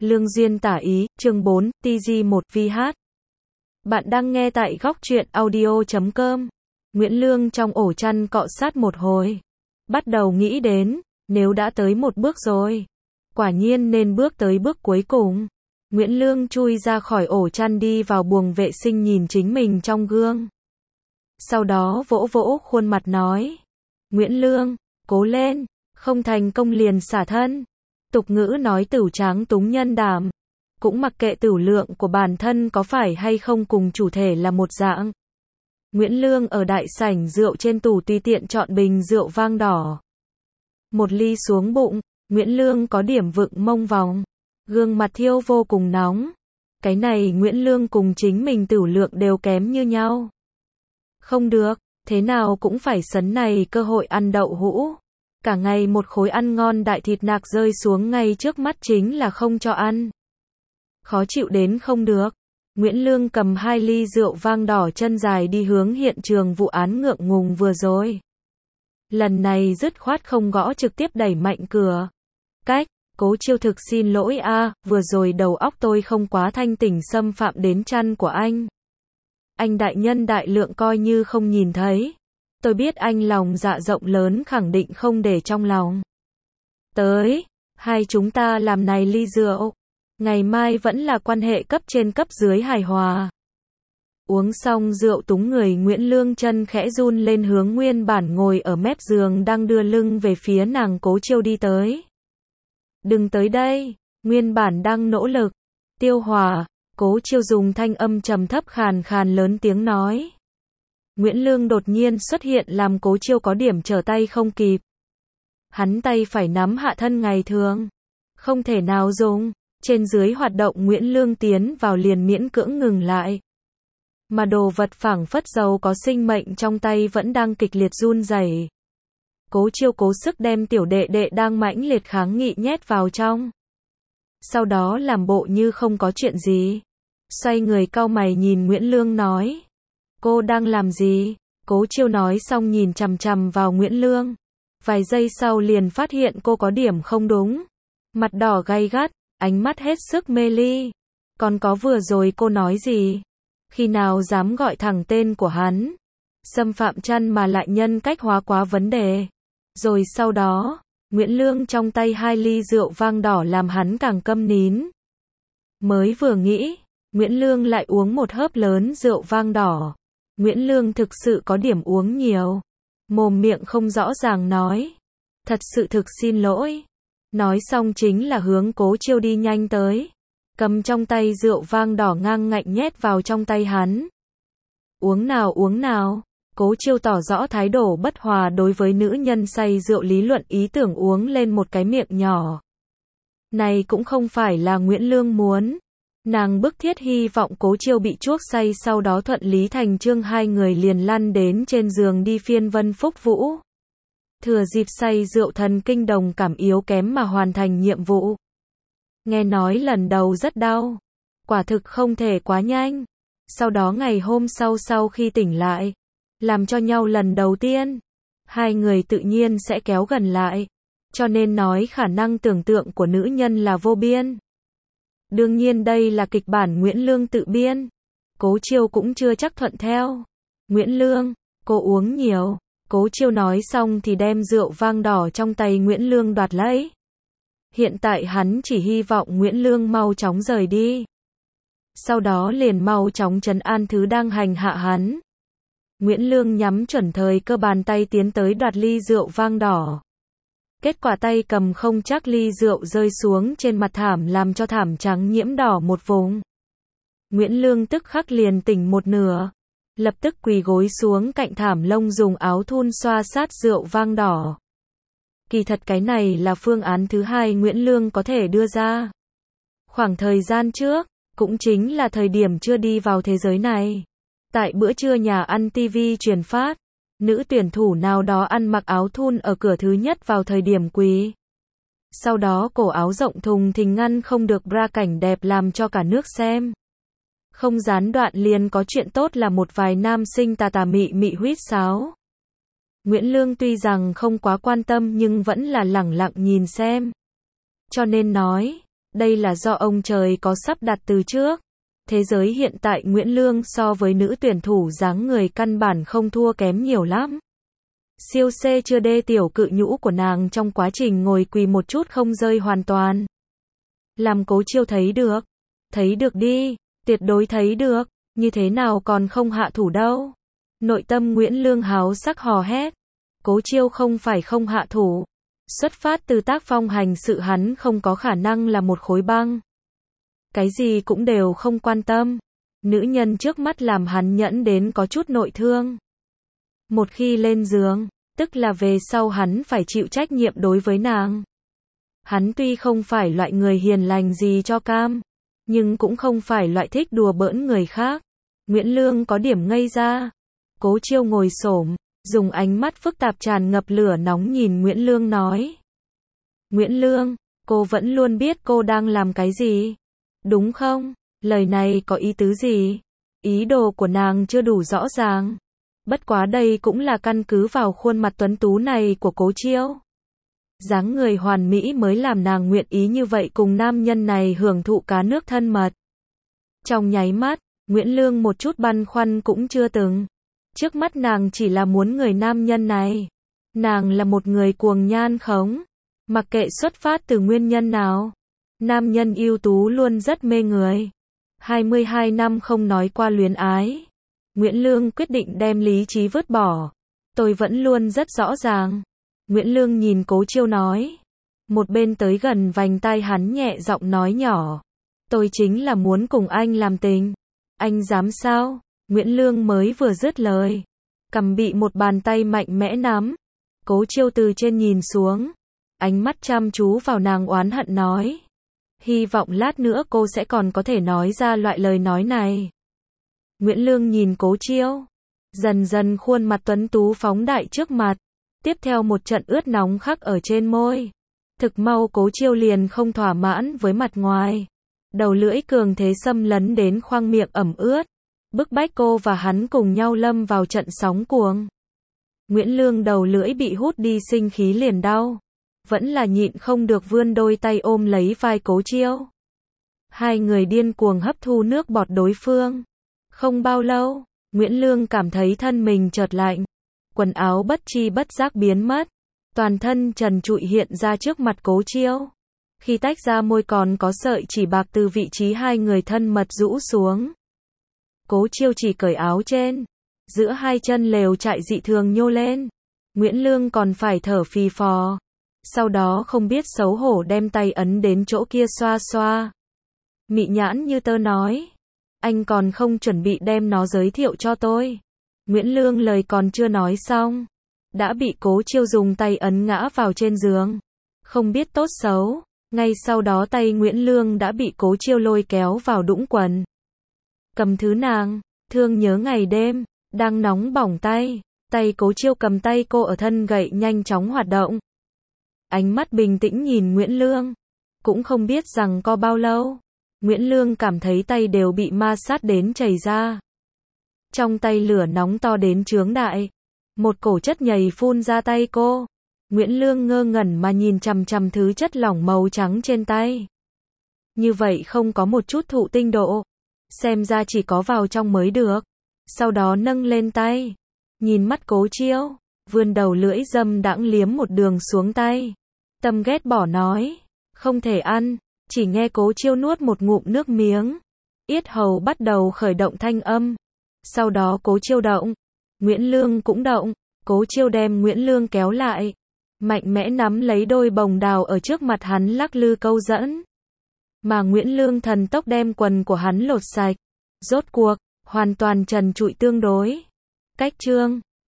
Lương duyên tả ý, chương 4, TG1 VH. Bạn đang nghe tại góc truyện audio.com. Nguyễn Lương trong ổ chăn cọ sát một hồi. Bắt đầu nghĩ đến, nếu đã tới một bước rồi, quả nhiên nên bước tới bước cuối cùng. Nguyễn Lương chui ra khỏi ổ chăn đi vào buồng vệ sinh nhìn chính mình trong gương. Sau đó vỗ vỗ khuôn mặt nói. Nguyễn Lương, cố lên, không thành công liền xả thân. Tục ngữ nói tửu tráng túng nhân đảm. Cũng mặc kệ tửu lượng của bản thân có phải hay không cùng chủ thể là một dạng. Nguyễn Lương ở đại sảnh rượu trên tủ tùy tiện chọn bình rượu vang đỏ. Một ly xuống bụng, Nguyễn Lương có điểm vựng mông vòng. Gương mặt thiêu vô cùng nóng. Cái này Nguyễn Lương cùng chính mình tửu lượng đều kém như nhau. Không được, thế nào cũng phải sấn này cơ hội ăn đậu hũ. Cả ngày một khối ăn ngon đại thịt nạc rơi xuống ngay trước mắt chính là không cho ăn. Khó chịu đến không được. Nguyễn Lương cầm 2 ly rượu vang đỏ chân dài đi hướng hiện trường vụ án ngượng ngùng vừa rồi. Lần này dứt khoát không gõ trực tiếp đẩy mạnh cửa. Cách, Cố Chiêu thực xin lỗi vừa rồi đầu óc tôi không quá thanh tỉnh xâm phạm đến chăn của anh. Anh đại nhân đại lượng coi như không nhìn thấy. Tôi biết anh lòng dạ rộng lớn khẳng định không để trong lòng. Tới, hai chúng ta làm này ly rượu. Ngày mai vẫn là quan hệ cấp trên cấp dưới hài hòa. Uống xong rượu túng người Nguyễn Lương chân khẽ run lên hướng nguyên bản ngồi ở mép giường đang đưa lưng về phía nàng Cố Chiêu đi tới. Đừng tới đây, nguyên bản đang nỗ lực. Tiêu Hòa, Cố Chiêu dùng thanh âm trầm thấp khàn khàn lớn tiếng nói. Nguyễn Lương đột nhiên xuất hiện làm Cố Chiêu có điểm trở tay không kịp. Hắn tay phải nắm hạ thân ngày thường. Không thể nào dùng. Trên dưới hoạt động Nguyễn Lương tiến vào liền miễn cưỡng ngừng lại. Mà đồ vật phảng phất dầu có sinh mệnh trong tay vẫn đang kịch liệt run rẩy. Cố Chiêu cố sức đem tiểu đệ đệ đang mãnh liệt kháng nghị nhét vào trong. Sau đó làm bộ như không có chuyện gì. Xoay người cau mày nhìn Nguyễn Lương nói. Cô đang làm gì? Cố Chiêu nói xong nhìn chằm chằm vào Nguyễn Lương. Vài giây sau liền phát hiện cô có điểm không đúng. Mặt đỏ gay gắt, ánh mắt hết sức mê ly. Còn có vừa rồi cô nói gì? Khi nào dám gọi thẳng tên của hắn? Xâm phạm chăn mà lại nhân cách hóa quá vấn đề. Rồi sau đó, Nguyễn Lương trong tay 2 ly rượu vang đỏ làm hắn càng câm nín. Mới vừa nghĩ, Nguyễn Lương lại uống một hớp lớn rượu vang đỏ. Nguyễn Lương thực sự có điểm uống nhiều. Mồm miệng không rõ ràng nói. Thật sự thực xin lỗi. Nói xong chính là hướng Cố Chiêu đi nhanh tới. Cầm trong tay rượu vang đỏ ngang ngạnh nhét vào trong tay hắn. Uống nào. Cố Chiêu tỏ rõ thái độ bất hòa đối với nữ nhân say rượu lý luận ý tưởng uống lên một cái miệng nhỏ. Này cũng không phải là Nguyễn Lương muốn. Nàng bức thiết hy vọng Cố Chiêu bị chuốc say sau đó thuận lý thành chương hai người liền lăn đến trên giường đi phiên vân phúc vũ. Thừa dịp say rượu thần kinh đồng cảm yếu kém mà hoàn thành nhiệm vụ. Nghe nói lần đầu rất đau. Quả thực không thể quá nhanh. Sau đó ngày hôm sau khi tỉnh lại, làm cho nhau lần đầu tiên, hai người tự nhiên sẽ kéo gần lại. Cho nên nói khả năng tưởng tượng của nữ nhân là vô biên. Đương nhiên đây là kịch bản Nguyễn Lương tự biên. Cố Chiêu cũng chưa chắc thuận theo. Nguyễn Lương, cô uống nhiều. Cố Chiêu nói xong thì đem rượu vang đỏ trong tay Nguyễn Lương đoạt lấy. Hiện tại hắn chỉ hy vọng Nguyễn Lương mau chóng rời đi. Sau đó liền mau chóng trấn an thứ đang hành hạ hắn. Nguyễn Lương nhắm chuẩn thời cơ bàn tay tiến tới đoạt ly rượu vang đỏ. Kết quả tay cầm không chắc ly rượu rơi xuống trên mặt thảm làm cho thảm trắng nhiễm đỏ một vùng. Nguyễn Lương tức khắc liền tỉnh một nửa. Lập tức quỳ gối xuống cạnh thảm lông dùng áo thun xoa sát rượu vang đỏ. Kỳ thật cái này là phương án thứ hai Nguyễn Lương có thể đưa ra. Khoảng thời gian trước, cũng chính là thời điểm chưa đi vào thế giới này. Tại bữa trưa nhà ăn TV truyền phát, nữ tuyển thủ nào đó ăn mặc áo thun ở cửa thứ nhất vào thời điểm quỳ. Sau đó cổ áo rộng thùng thình ngăn không được bra cảnh đẹp làm cho cả nước xem. Không gián đoạn liền có chuyện tốt là một vài nam sinh tà mị huýt sáo. Nguyễn Lương tuy rằng không quá quan tâm nhưng vẫn là lẳng lặng nhìn xem. Cho nên nói, đây là do ông trời có sắp đặt từ trước. Thế giới hiện tại Nguyễn Lương so với nữ tuyển thủ dáng người căn bản không thua kém nhiều lắm. Siêu C chưa D tiểu cự nhũ của nàng trong quá trình ngồi quỳ một chút không rơi hoàn toàn. Làm Cố Chiêu thấy được. Thấy được đi, tuyệt đối thấy được, như thế nào còn không hạ thủ đâu. Nội tâm Nguyễn Lương háo sắc hò hét. Cố Chiêu không phải không hạ thủ. Xuất phát từ tác phong hành sự hắn không có khả năng là một khối băng. Cái gì cũng đều không quan tâm. Nữ nhân trước mắt làm hắn nhẫn đến có chút nội thương. Một khi lên giường, tức là về sau hắn phải chịu trách nhiệm đối với nàng. Hắn tuy không phải loại người hiền lành gì cho cam, nhưng cũng không phải loại thích đùa bỡn người khác. Nguyễn Lương có điểm ngây ra. Cố Chiêu ngồi xổm, dùng ánh mắt phức tạp tràn ngập lửa nóng nhìn Nguyễn Lương nói. Nguyễn Lương, cô vẫn luôn biết cô đang làm cái gì, đúng không? Lời này có ý tứ gì? Ý đồ của nàng chưa đủ rõ ràng. Bất quá đây cũng là căn cứ vào khuôn mặt tuấn tú này của Cố Chiêu. Dáng người hoàn mỹ mới làm nàng nguyện ý như vậy cùng nam nhân này hưởng thụ cá nước thân mật. Trong nháy mắt, Nguyễn Lương một chút băn khoăn cũng chưa từng. Trước mắt nàng chỉ là muốn người nam nhân này. Nàng là một người cuồng nhan khống. Mặc kệ xuất phát từ nguyên nhân nào. Nam nhân ưu tú luôn rất mê người. 22 năm không nói qua luyến ái. Nguyễn Lương quyết định đem lý trí vứt bỏ. Tôi vẫn luôn rất rõ ràng. Nguyễn Lương nhìn Cố Chiêu nói. Một bên tới gần vành tai hắn nhẹ giọng nói nhỏ. Tôi chính là muốn cùng anh làm tình. Anh dám sao? Nguyễn Lương mới vừa dứt lời. Cầm bị một bàn tay mạnh mẽ nắm. Cố Chiêu từ trên nhìn xuống. Ánh mắt chăm chú vào nàng oán hận nói. Hy vọng lát nữa cô sẽ còn có thể nói ra loại lời nói này. Nguyễn Lương nhìn Cố Chiêu. Dần dần khuôn mặt tuấn tú phóng đại trước mặt. Tiếp theo một trận ướt nóng khắc ở trên môi. Thực mau Cố Chiêu liền không thỏa mãn với mặt ngoài. Đầu lưỡi cường thế xâm lấn đến khoang miệng ẩm ướt. Bức bách cô và hắn cùng nhau lâm vào trận sóng cuồng. Nguyễn Lương đầu lưỡi bị hút đi sinh khí liền đau. Vẫn là nhịn không được vươn đôi tay ôm lấy vai Cố Chiêu. Hai người điên cuồng hấp thu nước bọt đối phương. Không bao lâu, Nguyễn Lương cảm thấy thân mình chợt lạnh. Quần áo bất chi bất giác biến mất. Toàn thân trần trụi hiện ra trước mặt Cố Chiêu. Khi tách ra môi còn có sợi chỉ bạc từ vị trí hai người thân mật rũ xuống. Cố Chiêu chỉ cởi áo trên. Giữa hai chân lều chạy dị thường nhô lên. Nguyễn Lương còn phải thở phì phò. Sau đó không biết xấu hổ đem tay ấn đến chỗ kia xoa xoa. Mị nhãn như tơ nói. Anh còn không chuẩn bị đem nó giới thiệu cho tôi. Nguyễn Lương lời còn chưa nói xong. Đã bị Cố Chiêu dùng tay ấn ngã vào trên giường. Không biết tốt xấu. Ngay sau đó tay Nguyễn Lương đã bị Cố Chiêu lôi kéo vào đũng quần. Cầm thứ nàng, thương nhớ ngày đêm, đang nóng bỏng tay. Tay Cố Chiêu cầm tay cô ở thân gậy nhanh chóng hoạt động. Ánh mắt bình tĩnh nhìn Nguyễn Lương. Cũng không biết rằng có bao lâu. Nguyễn Lương cảm thấy tay đều bị ma sát đến chảy ra. Trong tay lửa nóng to đến chướng đại. Một cổ chất nhầy phun ra tay cô. Nguyễn Lương ngơ ngẩn mà nhìn chằm chằm thứ chất lỏng màu trắng trên tay. Như vậy không có một chút thụ tinh độ. Xem ra chỉ có vào trong mới được. Sau đó nâng lên tay. Nhìn mắt Cố Chiêu. Vươn đầu lưỡi dâm đãng liếm một đường xuống tay. Tâm ghét bỏ nói. Không thể ăn. Chỉ nghe Cố Chiêu nuốt một ngụm nước miếng. Yết hầu bắt đầu khởi động thanh âm. Sau đó Cố Chiêu động. Nguyễn Lương cũng động. Cố Chiêu đem Nguyễn Lương kéo lại. Mạnh mẽ nắm lấy đôi bồng đào ở trước mặt hắn lắc lư câu dẫn. Mà Nguyễn Lương thần tốc đem quần của hắn lột sạch. Rốt cuộc, hoàn toàn trần trụi tương đối. Cách chương